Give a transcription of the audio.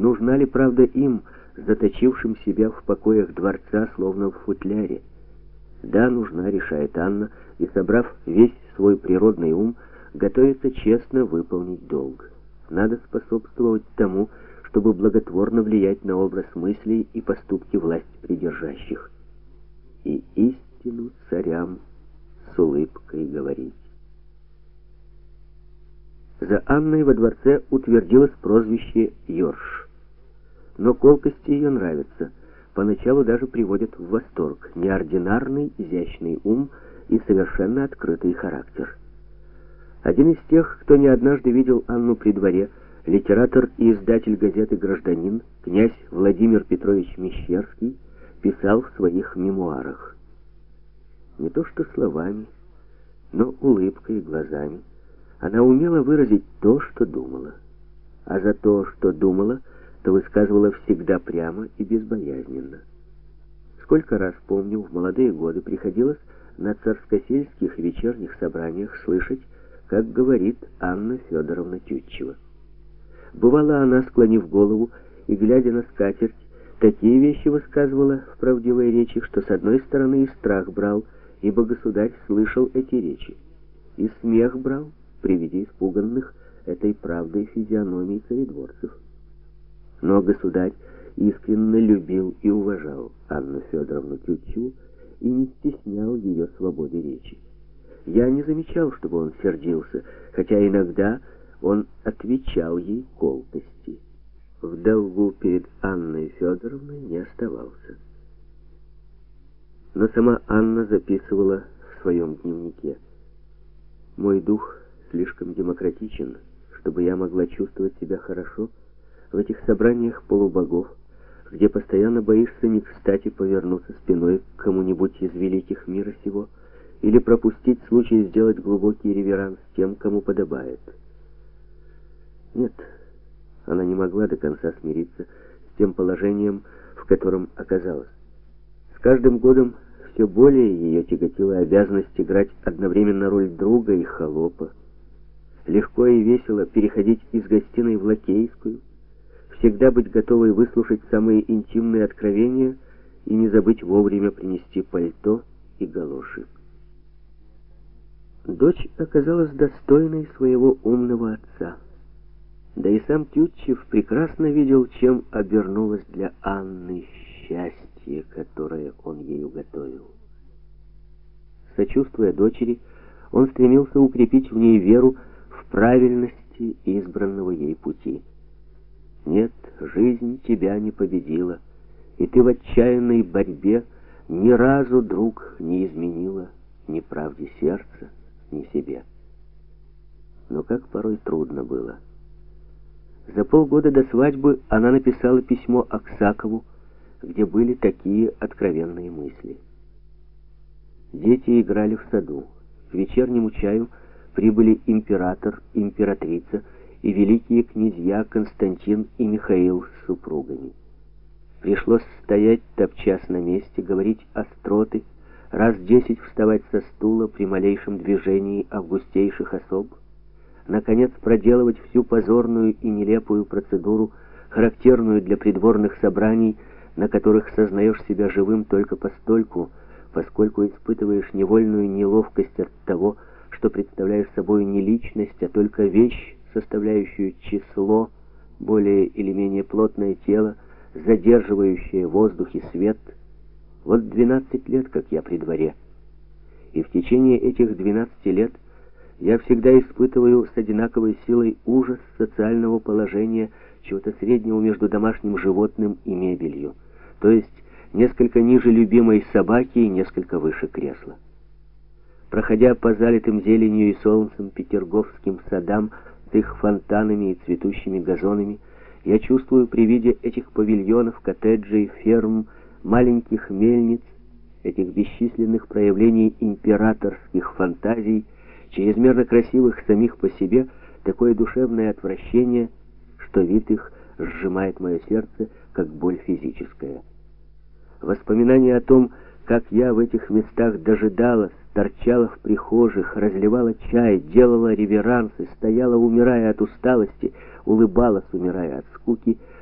Нужна ли правда им, заточившим себя в покоях дворца, словно в футляре? Да, нужна, решает Анна, и, собрав весь свой природный ум, готовится честно выполнить долг. Надо способствовать тому, чтобы благотворно влиять на образ мыслей и поступки власть придержащих. И истину царям с улыбкой говорить. За Анной во дворце утвердилось прозвище Йорш. Но колкости ее нравятся, поначалу даже приводят в восторг. Неординарный, изящный ум и совершенно открытый характер. Один из тех, кто не однажды видел Анну при дворе, литератор и издатель газеты «Гражданин», князь Владимир Петрович Мещерский, писал в своих мемуарах. Не то что словами, но улыбкой и глазами она умела выразить то, что думала. А за то, что думала, то высказывала всегда прямо и безбоязненно. Сколько раз, помню, в молодые годы приходилось на царскосельских вечерних собраниях слышать, как говорит Анна Федоровна Тютчева. Бывало, она, склонив голову и глядя на скатерть, такие вещи высказывала в правдивой речи, что с одной стороны и страх брал, ибо государь слышал эти речи, и смех брал при виде испуганных этой правдой физиономий царедворцев. Но государь искренне любил и уважал Анну Федоровну Тютчеву и не стеснял ее свободы речи. Я не замечал, чтобы он сердился, хотя иногда он отвечал ей колкости. В долгу перед Анной Федоровной не оставался. Но сама Анна записывала в своем дневнике: «Мой дух слишком демократичен, чтобы я могла чувствовать себя хорошо в этих собраниях полубогов, где постоянно боишься не кстати повернуться спиной к кому-нибудь из великих мира сего или пропустить случай сделать глубокий реверанс тем, кому подобает». Нет, она не могла до конца смириться с тем положением, в котором оказалась. С каждым годом все более ее тяготила обязанность играть одновременно роль друга и холопа, легко и весело переходить из гостиной в лакейскую, всегда быть готовой выслушать самые интимные откровения и не забыть вовремя принести пальто и галоши. Дочь оказалась достойной своего умного отца. Да и сам Тютчев прекрасно видел, чем обернулось для Анны счастье, которое он ею готовил. Сочувствуя дочери, он стремился укрепить в ней веру в правильности избранного ей пути. Нет, жизнь тебя не победила, и ты в отчаянной борьбе ни разу, друг, не изменила ни правде сердца, ни себе. Но как порой трудно было. За полгода до свадьбы она написала письмо Аксакову, где были такие откровенные мысли. Дети играли в саду. К вечернему чаю прибыли император, императрица и великие князья Константин и Михаил с супругами. Пришлось стоять, топчась на месте, говорить остроты, раз 10 вставать со стула при малейшем движении августейших особ, наконец проделывать всю позорную и нелепую процедуру, характерную для придворных собраний, на которых сознаешь себя живым только постольку, поскольку испытываешь невольную неловкость от того, что представляешь собой не личность, а только вещь, составляющую число, более или менее плотное тело, задерживающее воздух и свет. Вот 12 лет, как я при дворе. И в течение этих 12 лет я всегда испытываю с одинаковой силой ужас социального положения, чего-то среднего между домашним животным и мебелью, то есть несколько ниже любимой собаки и несколько выше кресла. Проходя по залитым зеленью и солнцем петерговским садам с их фонтанами и цветущими газонами, я чувствую при виде этих павильонов, коттеджей, ферм, маленьких мельниц, этих бесчисленных проявлений императорских фантазий, чрезмерно красивых самих по себе, такое душевное отвращение, что вид их сжимает мое сердце, как боль физическая. Воспоминания о том, как я в этих местах дожидалась, торчала в прихожих, разливала чай, делала реверансы, стояла, умирая от усталости, улыбалась, умирая от скуки,